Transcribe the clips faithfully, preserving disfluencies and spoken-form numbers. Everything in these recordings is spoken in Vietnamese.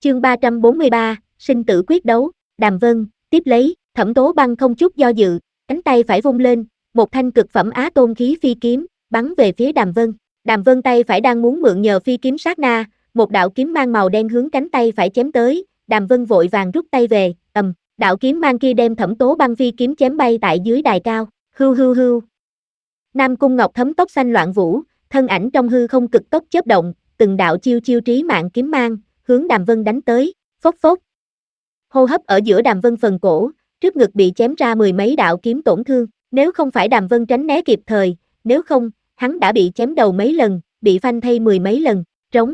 Chương ba trăm bốn mươi ba, sinh tử quyết đấu, Đàm Vân, tiếp lấy, Thẩm Tố Băng không chút do dự, cánh tay phải vung lên, một thanh cực phẩm Á Tôn khí phi kiếm, bắn về phía Đàm Vân. Đàm Vân tay phải đang muốn mượn nhờ phi kiếm sát na, một đạo kiếm mang màu đen hướng cánh tay phải chém tới, Đàm Vân vội vàng rút tay về, ầm, đạo kiếm mang kia đem Thẩm Tố Băng phi kiếm chém bay tại dưới đài cao, hưu hưu hưu. Nam Cung Ngọc Thấm tóc xanh loạn vũ, thân ảnh trong hư không cực tốc chớp động, từng đạo chiêu chiêu trí mạng kiếm mang, hướng Đàm Vân đánh tới, phốc phốc. Hô hấp ở giữa Đàm Vân phần cổ, trước ngực bị chém ra mười mấy đạo kiếm tổn thương, nếu không phải Đàm Vân tránh né kịp thời, nếu không, hắn đã bị chém đầu mấy lần, bị phanh thây mười mấy lần, trống.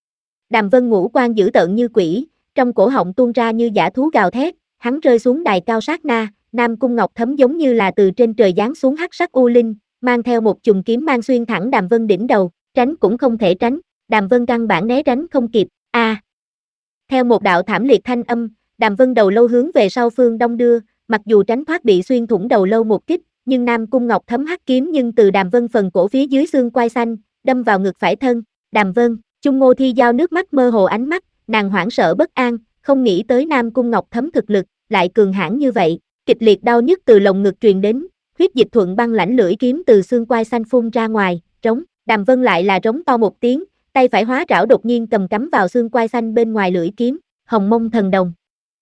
Đàm Vân ngũ quan dữ tợn như quỷ, trong cổ họng tuôn ra như dã thú gào thét, hắn rơi xuống đài cao sát na, Nam Cung Ngọc Thấm giống như là từ trên trời giáng xuống hắc sắc u linh, mang theo một chùm kiếm mang xuyên thẳng Đàm Vân đỉnh đầu, tránh cũng không thể tránh, Đàm Vân căn bản né tránh không kịp, a. À. Theo một đạo thảm liệt thanh âm, Đàm Vân đầu lâu hướng về sau phương đông đưa, mặc dù tránh thoát bị xuyên thủng đầu lâu một kích, nhưng Nam Cung Ngọc Thấm hắc kiếm nhưng từ Đàm Vân phần cổ phía dưới xương quai xanh, đâm vào ngực phải thân, Đàm Vân, Chung Ngô Thi Giao nước mắt mơ hồ ánh mắt, nàng hoảng sợ bất an, không nghĩ tới Nam Cung Ngọc Thấm thực lực, lại cường hãn như vậy, kịch liệt đau nhức từ lồng ngực truyền đến, huyết dịch thuận băng lãnh lưỡi kiếm từ xương quai xanh phun ra ngoài, trống, Đàm Vân lại là trống to một tiếng, tay phải hóa trảo đột nhiên cầm cắm vào xương quai xanh bên ngoài lưỡi kiếm, Hồng Mông Thần Đồng.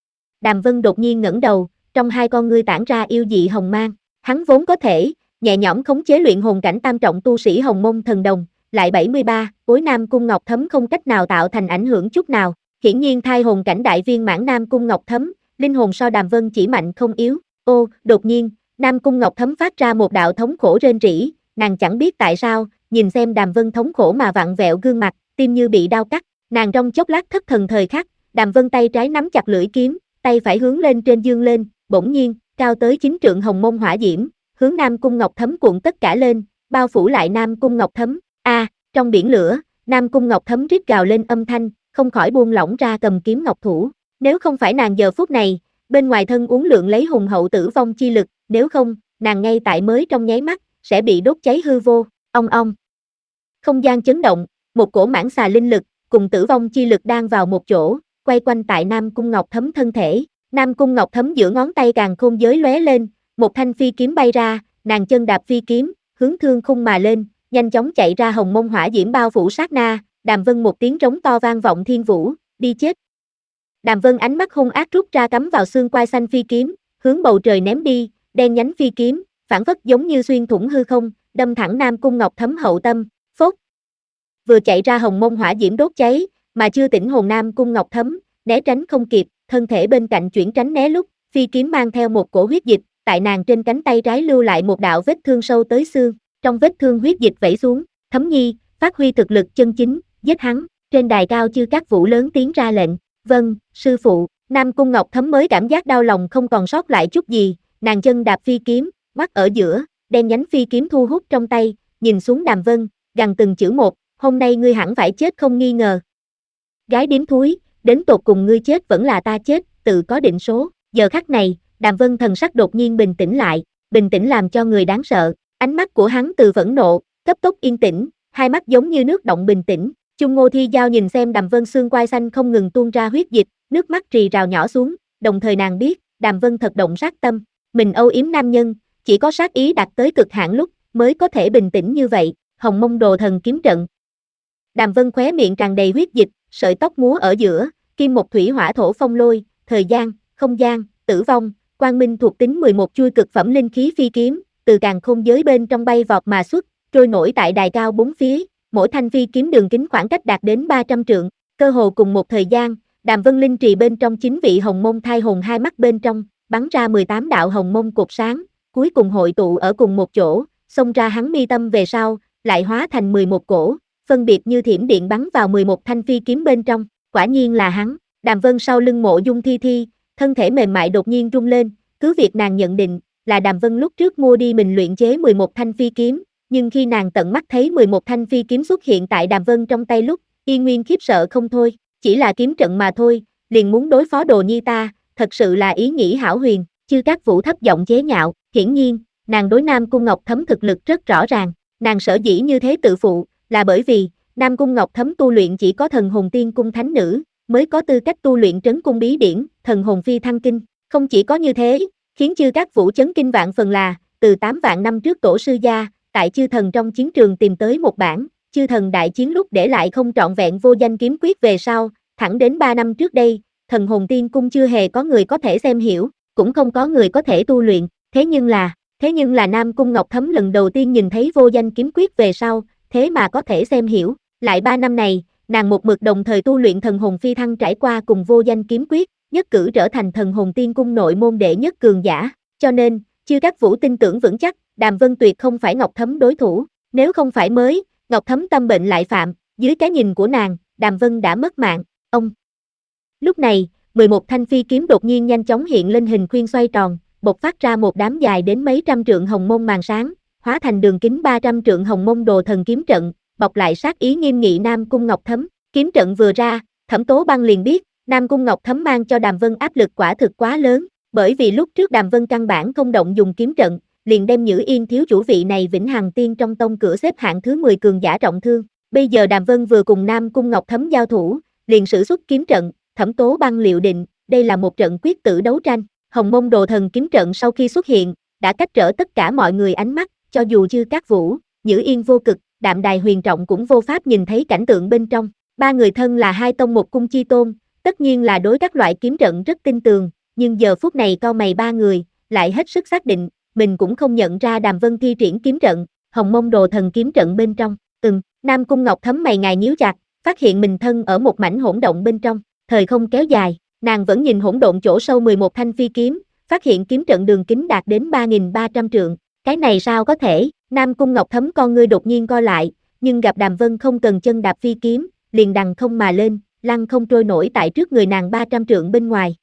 Đàm Vân đột nhiên ngẩng đầu, trong hai con ngươi tản ra yêu dị hồng mang, hắn vốn có thể nhẹ nhõm khống chế luyện hồn cảnh tam trọng tu sĩ Hồng Mông Thần Đồng, lại bảy mươi ba, đối Nam Cung Ngọc Thấm không cách nào tạo thành ảnh hưởng chút nào, hiển nhiên thai hồn cảnh đại viên mãn Nam Cung Ngọc Thấm, linh hồn so Đàm Vân chỉ mạnh không yếu. Ô, đột nhiên, Nam Cung Ngọc Thấm phát ra một đạo thống khổ rên rỉ, nàng chẳng biết tại sao, nhìn xem Đàm Vân thống khổ mà vặn vẹo gương mặt, tim như bị đau cắt, nàng trong chốc lát thất thần thời khắc, Đàm Vân tay trái nắm chặt lưỡi kiếm, tay phải hướng lên trên dương lên, bỗng nhiên, cao tới chín trượng hồng mông hỏa diễm, hướng Nam Cung Ngọc Thấm cuộn tất cả lên, bao phủ lại Nam Cung Ngọc Thấm. A, à, trong biển lửa, Nam Cung Ngọc Thấm rít gào lên âm thanh, không khỏi buông lỏng ra cầm kiếm ngọc thủ. Nếu không phải nàng giờ phút này, bên ngoài thân uốn lượn lấy hùng hậu tử vong chi lực, nếu không, nàng ngay tại mới trong nháy mắt, sẽ bị đốt cháy hư vô, ong ong. Không gian chấn động, một cổ mãng xà linh lực, cùng tử vong chi lực đang vào một chỗ, quay quanh tại Nam Cung Ngọc Thấm thân thể. Nam Cung Ngọc Thấm giữa ngón tay càng khôn giới lóe lên, một thanh phi kiếm bay ra, nàng chân đạp phi kiếm, hướng thương khung mà lên, nhanh chóng chạy ra hồng mông hỏa diễm bao phủ sát na, Đàm Vân một tiếng trống to vang vọng thiên vũ, đi chết. Đàm Vân ánh mắt hung ác rút ra cắm vào xương quai xanh phi kiếm, hướng bầu trời ném đi, đen nhánh phi kiếm, phản phất giống như xuyên thủng hư không, đâm thẳng Nam Cung Ngọc Thấm hậu tâm, phốt. Vừa chạy ra hồng mông hỏa diễm đốt cháy, mà chưa tỉnh hồn Nam Cung Ngọc Thấm, né tránh không kịp, thân thể bên cạnh chuyển tránh né lúc, phi kiếm mang theo một cổ huyết dịch, tại nàng trên cánh tay trái lưu lại một đạo vết thương sâu tới xương, trong vết thương huyết dịch vẩy xuống, Thấm Nhi, phát huy thực lực chân chính, giết hắn. Trên đài cao Chư Các Vũ lớn tiếng ra lệnh, vâng, sư phụ. Nam Cung Ngọc Thấm mới cảm giác đau lòng không còn sót lại chút gì, nàng chân đạp phi kiếm, mắt ở giữa, đen nhánh phi kiếm thu hút trong tay, nhìn xuống Đàm Vân, gằn từng chữ một, hôm nay ngươi hẳn phải chết không nghi ngờ. Gái điếm thúi, đến tột cùng ngươi chết vẫn là ta chết, tự có định số. Giờ khắc này, Đàm Vân thần sắc đột nhiên bình tĩnh lại, bình tĩnh làm cho người đáng sợ, ánh mắt của hắn từ phẫn nộ, cấp tốc yên tĩnh, hai mắt giống như nước động bình tĩnh. Chung Ngô Thi Giao nhìn xem Đàm Vân xương quai xanh không ngừng tuôn ra huyết dịch, nước mắt rì rào nhỏ xuống, đồng thời nàng biết, Đàm Vân thật động sát tâm, mình âu yếm nam nhân, chỉ có sát ý đạt tới cực hạn lúc, mới có thể bình tĩnh như vậy, Hồng Mông Đồ Thần kiếm trận. Đàm Vân khóe miệng tràn đầy huyết dịch, sợi tóc múa ở giữa, kim một thủy hỏa thổ phong lôi, thời gian, không gian, tử vong, quang minh thuộc tính mười một chuôi cực phẩm linh khí phi kiếm, từ càn khôn giới bên trong bay vọt mà xuất, trôi nổi tại đài cao bốn phía, mỗi thanh phi kiếm đường kính khoảng cách đạt đến ba trăm trượng, cơ hồ cùng một thời gian, Đàm Vân linh trì bên trong chín vị hồng mông thai hồn hai mắt bên trong, bắn ra mười tám đạo hồng mông cột sáng, cuối cùng hội tụ ở cùng một chỗ, xông ra hắn mi tâm về sau, lại hóa thành mười một cổ, phân biệt như thiểm điện bắn vào mười một thanh phi kiếm bên trong, quả nhiên là hắn. Đàm Vân sau lưng Mộ Dung Thi Thi, thân thể mềm mại đột nhiên rung lên, cứ việc nàng nhận định là Đàm Vân lúc trước mua đi mình luyện chế mười một thanh phi kiếm, nhưng khi nàng tận mắt thấy mười một thanh phi kiếm xuất hiện tại Đàm Vân trong tay lúc, y nguyên khiếp sợ không thôi, chỉ là kiếm trận mà thôi, liền muốn đối phó Đồ Nhi ta, thật sự là ý nghĩ hão huyền. Chư Các Vũ thấp giọng chế nhạo, hiển nhiên, nàng đối Nam Cung Ngọc Thấm thực lực rất rõ ràng, nàng sở dĩ như thế tự phụ, là bởi vì, Nam Cung Ngọc Thấm tu luyện chỉ có thần hồn tiên cung thánh nữ, mới có tư cách tu luyện trấn cung bí điển, thần hồn phi thăng kinh. Không chỉ có như thế, khiến chư các vũ chấn kinh vạn phần là, từ tám vạn năm trước tổ sư gia, tại chư thần trong chiến trường tìm tới một bản, chư thần đại chiến lúc để lại không trọn vẹn vô danh kiếm quyết về sau, thẳng đến ba năm trước đây, thần hồn tiên cung chưa hề có người có thể xem hiểu, cũng không có người có thể tu luyện, thế nhưng là, thế nhưng là Nam Cung Ngọc Thấm lần đầu tiên nhìn thấy vô danh kiếm quyết về sau, thế mà có thể xem hiểu, lại ba năm này, nàng một mực đồng thời tu luyện thần hồn phi thăng trải qua cùng vô danh kiếm quyết, nhất cử trở thành thần hồn tiên cung nội môn đệ nhất cường giả, cho nên, chư các vũ tin tưởng vững chắc, Đàm Vân tuyệt không phải Ngọc Thấm đối thủ, nếu không phải mới, Ngọc Thấm tâm bệnh lại phạm, dưới cái nhìn của nàng, Đàm Vân đã mất mạng, ông. Lúc này, mười một thanh phi kiếm đột nhiên nhanh chóng hiện lên hình khuyên xoay tròn, bộc phát ra một đám dài đến mấy trăm trượng hồng môn màn sáng, hóa thành đường kính ba trăm trượng hồng môn đồ thần kiếm trận, bọc lại sát ý nghiêm nghị Nam Cung Ngọc Thấm, kiếm trận vừa ra, Thẩm Tố Băng liền biết, Nam Cung Ngọc Thấm mang cho Đàm Vân áp lực quả thực quá lớn, bởi vì lúc trước Đàm Vân căn bản không động dùng kiếm trận, liền đem Nhữ Yên thiếu chủ vị này vĩnh hằng tiên trong tông cửa xếp hạng thứ mười cường giả trọng thương, bây giờ Đàm Vân vừa cùng Nam Cung Ngọc Thấm giao thủ, liền sử xuất kiếm trận, Thẩm Tố Băng liệu định, đây là một trận quyết tử đấu tranh, hồng môn đồ thần kiếm trận sau khi xuất hiện, đã cách trở tất cả mọi người ánh mắt, cho dù chư các vũ, Nhữ Yên vô cực, Đạm Đài huyền trọng cũng vô pháp nhìn thấy cảnh tượng bên trong, ba người thân là hai tông một cung chi tôn, tất nhiên là đối các loại kiếm trận rất tin tường, nhưng giờ phút này cau mày ba người, lại hết sức xác định, mình cũng không nhận ra Đàm Vân thi triển kiếm trận, hồng môn đồ thần kiếm trận bên trong, ừm, Nam Cung Ngọc Thấm mày ngài nhíu chặt, phát hiện mình thân ở một mảnh hỗn động bên trong, thời không kéo dài, nàng vẫn nhìn hỗn độn chỗ sâu mười một thanh phi kiếm, phát hiện kiếm trận đường kính đạt đến ba nghìn ba trăm trượng, cái này sao có thể, Nam Cung Ngọc Thấm con ngươi đột nhiên co lại, nhưng gặp Đàm Vân không cần chân đạp phi kiếm, liền đằng không mà lên, lăng không trôi nổi tại trước người nàng ba trăm trượng bên ngoài,